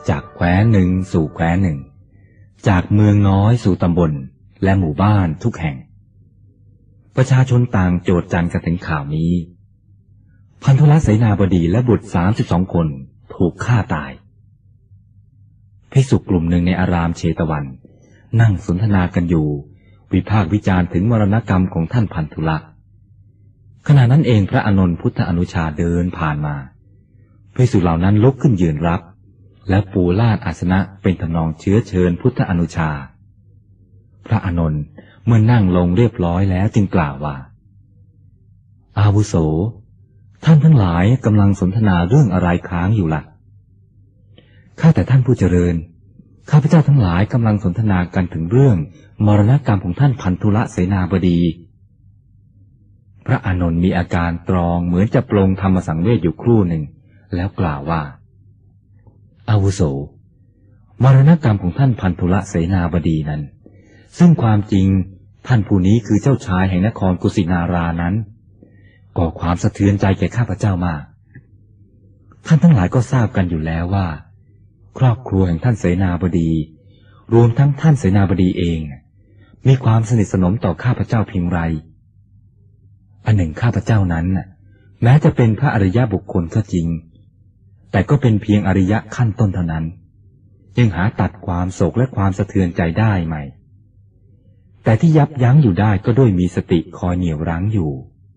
[SPEAKER 1] จากแคว้นหนึ่งสู่แคว้นหนึ่งจากเมืองน้อยสู่ตำบลและหมู่บ้านทุกแห่งประชาชนต่างโจษจันกันถึงข่าวนี้พันธุลเสนาบดีและบุตร32 คนถูกฆ่าตายภิกษุกลุ่มหนึ่งในอารามเชตวันนั่งสนทนากันอยู่วิพากษ์วิจารณ์ถึงมรณกรรมของท่านพันธุละขณะนั้นเองพระอานนท์พุทธอนุชาเดินผ่านมาภิกษุเหล่านั้นลุกขึ้นยืนรับและปูลาดอาสนะเป็นทำนองเชื้อเชิญพุทธอนุชาพระอานนท์เมื่อนั่งลงเรียบร้อยแล้วจึงกล่าวว่าอาวุโสท่านทั้งหลายกำลังสนทนาเรื่องอะไรค้างอยู่ล่ะข้าแต่ท่านผู้เจริญข้าพเจ้าทั้งหลายกำลังสนทนากันถึงเรื่องมรณกรรมของท่านพันธุลเสนาบดีพระอานนท์มีอาการตรองเหมือนจะปลงธรรมสังเวชอยู่ครู่หนึ่งแล้วกล่าวว่าอาวุโสมรณกรรมของท่านพันธุลเสนาบดีนั้นซึ่งความจริงท่านผู้นี้คือเจ้าชายแห่งนครกุสินารานั้นก่อความสะเทือนใจแก่ข้าพเจ้ามากท่านทั้งหลายก็ทราบกันอยู่แล้วว่าครอบครัวแห่งท่านเสนาบดีรวมทั้งท่านเสนาบดีเองมีความสนิทสนมต่อข้าพเจ้าเพียงไรอันหนึ่งข้าพเจ้านั้นแม้จะเป็นพระอริยบุคคลก็จริงแต่ก็เป็นเพียงอริยะขั้นต้นเท่านั้นยังหาตัดความโศกและความสะเทือนใจได้ไหมแต่ที่ยับยั้งอยู่ได้ก็ด้วยมีสติคอยเหนี่ยวรั้งอยู่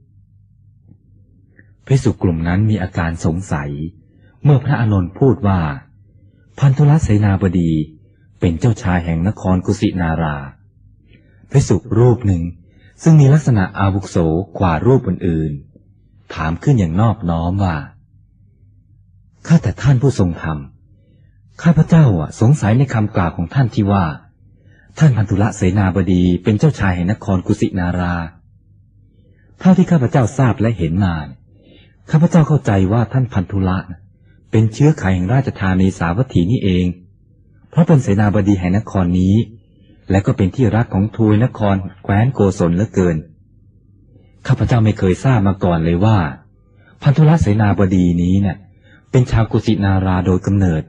[SPEAKER 1] ภิกษุกลุ่มนั้นมีอาการสงสัยเมื่อพระอานนท์พูดว่าพันธุลเสนาบดีเป็นเจ้าชายแห่งนครกุสินาราภิกษุรูปหนึ่งซึ่งมีลักษณะอาวุโสกว่ารูปอื่นๆถามขึ้นอย่างนอบน้อมว่าข้าแต่ท่านผู้ทรงธรรมข้าพเจ้าสงสัยในคำกล่าวของท่านที่ว่าท่านพันธุลเสนาบดีเป็นเจ้าชายแห่งนครกุสินาราเท่าที่ข้าพเจ้าทราบและเห็นมาข้าพเจ้าเข้าใจว่าท่านพันธุละเป็นเชื้อไขแห่งราชธานีสาวัตถีนี่เองเพราะเป็นเสนาบดีแห่งนครนี้และก็เป็นที่รักของทวยนครแคว้นโกศลเหลือเกินข้าพเจ้าไม่เคยทราบมาก่อนเลยว่าพันธุลเสนาบดีนี้เป็นชาวกุสินาราโดยกำเนิด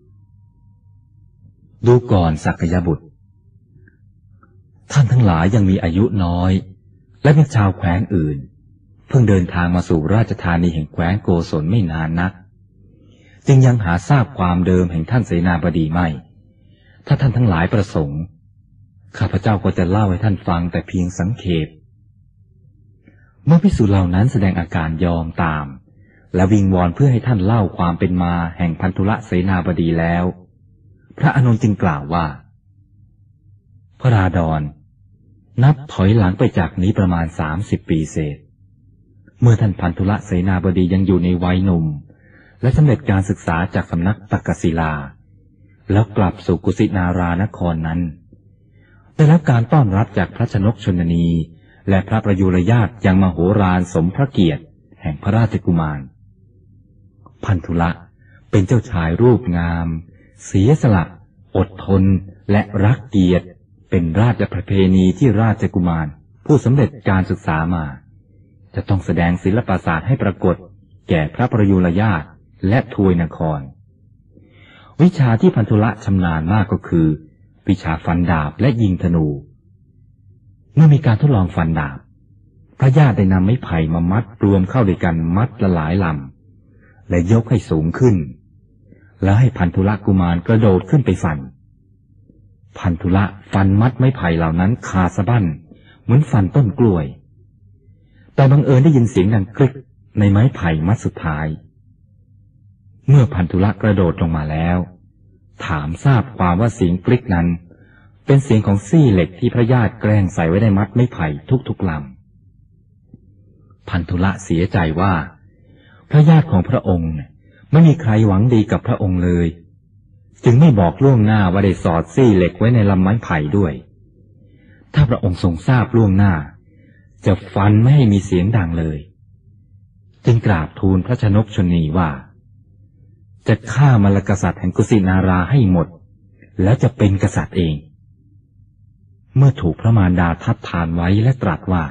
[SPEAKER 1] ดูก่อนสักยบุตรท่านทั้งหลายยังมีอายุน้อยและเป็นชาวแคว้นอื่นเพิ่งเดินทางมาสู่ราชธานีแห่งแคว้นโกศลไม่นานนักจึงยังหาทราบความเดิมแห่งท่านเสนาบดีไม่ถ้าท่านทั้งหลายประสงค์ข้าพเจ้าก็จะเล่าให้ท่านฟังแต่เพียงสังเขปเมื่อภิกษุเหล่านั้นแสดงอาการยอมตามและวิงวอนเพื่อให้ท่านเล่าความเป็นมาแห่งพันธุลเสนาบดีแล้วพระอานนท์จึงกล่าวว่าพระราดรนับถอยหลังไปจากนี้ประมาณ30 ปีเศษเมื่อท่านพันธุลเสนาบดียังอยู่ในวัยหนุ่มและสำเร็จการศึกษาจากสำนักตักกศิลาแล้วกลับสู่กุสินารานครนั้นได้รับการต้อนรับจากพระชนกชนนีและพระประยุรญาติอย่างมโหฬารสมพระเกียรติแห่งพระราชกุมารพันธุละเป็นเจ้าชายรูปงามเสียสละอดทนและรักเกียรติเป็นราชประเพณีที่ราชกุมารผู้สำเร็จการศึกษามาจะต้องแสดงศิลปศาสตร์ให้ปรากฏแก่พระประยุรญาติและทวยนครวิชาที่พันธุละชำนาญมากก็คือวิชาฟันดาบและยิงธนูเมื่อมีการทดลองฟันดาบพระญาติได้นำไม้ไผ่มามัดรวมเข้าด้วยกันมัดละหลายลำและยกให้สูงขึ้นแล้วให้พันธุละกุมารกระโดดขึ้นไปฟันพันธุละฟันมัดไม้ไผ่เหล่านั้นขาดสะบั้นเหมือนฟันต้นกล้วยแต่บังเอิญได้ยินเสียงดังกริกในไม้ไผ่มัดสุดท้ายเมื่อพันธุละกระโดดลงมาแล้วถามทราบความว่าเสียงกริกนั้นเป็นเสียงของซี่เหล็กที่พระญาติแกล้งใส่ไว้ในมัดไม้ไผ่ทุกๆลำพันธุละเสียใจว่าพระญาติของพระองค์ไม่มีใครหวังดีกับพระองค์เลยจึงไม่บอกล่วงหน้าว่าได้สอดซี่เหล็กไว้ในลำไม้ไผ่ด้วยถ้าพระองค์ทรงทราบล่วงหน้าจะฟันไม่ให้มีเสียงดังเลยจึงกราบทูลพระชนกชนีว่าจะฆ่ามลกษัตริย์แห่งกุสินาราให้หมดแล้วจะเป็นกษัตริย์เองเมื่อถูกพระมารดาทัดทานไว้และตรัสว่า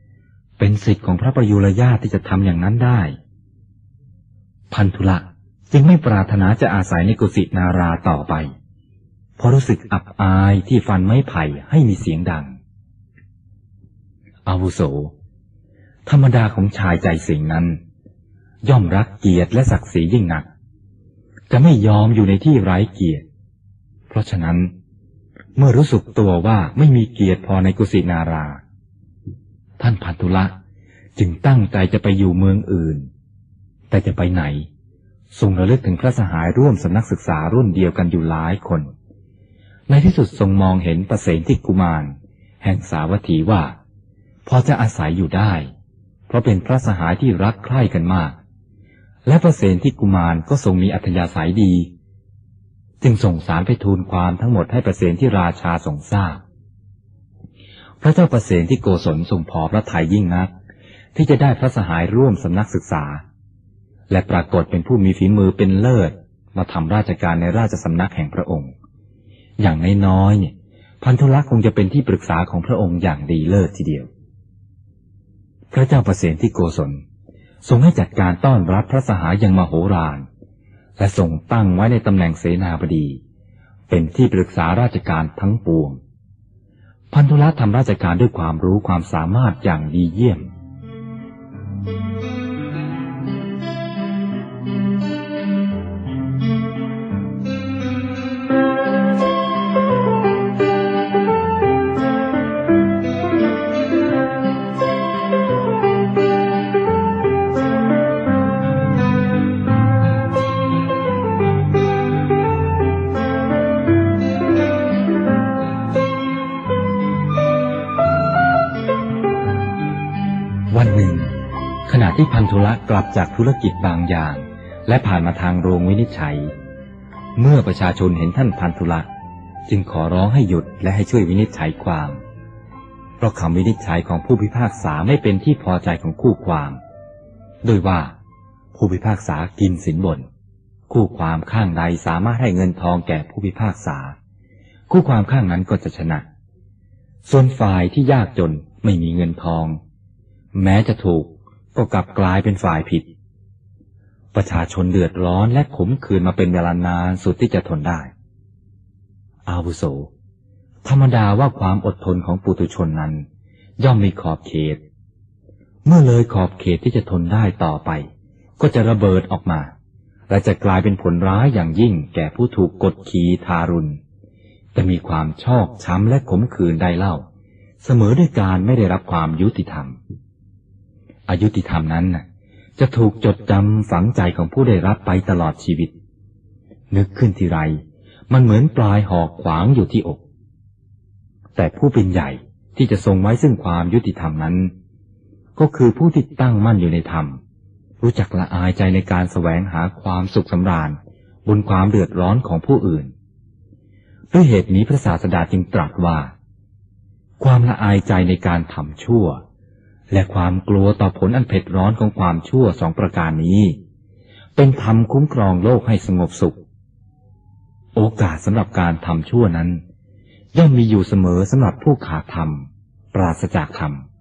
[SPEAKER 1] เป็นสิทธิ์ของพระประยุรญาติที่จะทำอย่างนั้นได้พันธุละจึงไม่ปรารถนาจะอาศัยในกุสินาราต่อไปเพราะรู้สึกอับอายที่ฟันไม้ไผ่ให้มีเสียงดังอาวุโสธรรมดาของชายใจสิงนั้นย่อมรักเกียรติและศักดิ์ศรียิ่งนักจะไม่ยอมอยู่ในที่ไร้เกียรติเพราะฉะนั้นเมื่อรู้สึกตัวว่าไม่มีเกียรติพอในกุสินาราท่านพันธุละจึงตั้งใจจะไปอยู่เมืองอื่นแต่จะไปไหนทรงระลึกถึงพระสหายร่วมสำนักศึกษารุ่นเดียวกันอยู่หลายคนในที่สุดทรงมองเห็นประเสนที่กุมารแห่งสาวัตถีว่าพอจะอาศัยอยู่ได้เพราะเป็นพระสหายที่รักใคร่กันมากและประเสนที่กุมารก็ทรงมีอัธยาศัยดีจึงส่งสารไปทูลความทั้งหมดให้ประเสนที่ราชาทรงทราบพระเจ้าประเสนที่โกศลทรงพอพระทัยยิ่งนักที่จะได้พระสหายร่วมสำนักศึกษาและปรากฏเป็นผู้มีฝีมือเป็นเลิศมาทำราชการในราชสำนักแห่งพระองค์อย่างน้อยๆเนี่ยพันธุละคงจะเป็นที่ปรึกษาของพระองค์อย่างดีเลิศทีเดียวพระเจ้าประเสนที่โกศลทรงให้จัดการต้อนรับพระสหายอย่างมโหฬารและทรงตั้งไว้ในตำแหน่งเสนาบดีเป็นที่ปรึกษาราชการทั้งปวงพันธุละทำราชการด้วยความรู้ความสามารถอย่างดีเยี่ยมวันหนึ่งขณะที่พันธุละกลับจากธุรกิจบางอย่างและผ่านมาทางโรงวินิจฉัยเมื่อประชาชนเห็นท่านพันธุละจึงขอร้องให้หยุดและให้ช่วยวินิจฉัยความเพราะคำวินิจฉัยของผู้พิพากษาไม่เป็นที่พอใจของคู่ความโดยว่าผู้พิพากษากินสินบนคู่ความข้างใดสามารถให้เงินทองแก่ผู้พิพากษาคู่ความข้างนั้นก็จะชนะส่วนฝ่ายที่ยากจนไม่มีเงินทองแม้จะถูกก็กลับกลายเป็นฝ่ายผิดประชาชนเดือดร้อนและขมขื่นมาเป็นเวลานานสุดที่จะทนได้อาวุโสธรรมดาว่าความอดทนของปุถุชนนั้นย่อมมีขอบเขตเมื่อเลยขอบเขตที่จะทนได้ต่อไปก็จะระเบิดออกมาและจะกลายเป็นผลร้ายอย่างยิ่งแก่ผู้ถูกกดขี่ทารุณจะมีความชอกช้ำและขมขื่นใดเล่าเสมอด้วยการไม่ได้รับความยุติธรรมอยุติธรรมนั้นจะถูกจดจำฝังใจของผู้ได้รับไปตลอดชีวิตนึกขึ้นทีไรมันเหมือนปลายหอกขวางอยู่ที่อกแต่ผู้เป็นใหญ่ที่จะทรงไว้ซึ่งความยุติธรรมนั้นก็คือผู้ที่ตั้งมั่นอยู่ในธรรมรู้จักละอายใจในการแสวงหาความสุขสำราญบนความเดือดร้อนของผู้อื่นด้วยเหตุนี้พระศาสดาจึงตรัสว่าความละอายใจในการทำชั่วและความกลัวต่อผลอันเผ็ดร้อนของความชั่วสองประการนี้เป็นธรรมคุ้มครองโลกให้สงบสุขโอกาสสำหรับการทำชั่วนั้นย่อมมีอยู่เสมอสำหรับผู้ขาดธรรมปราศจากธรรม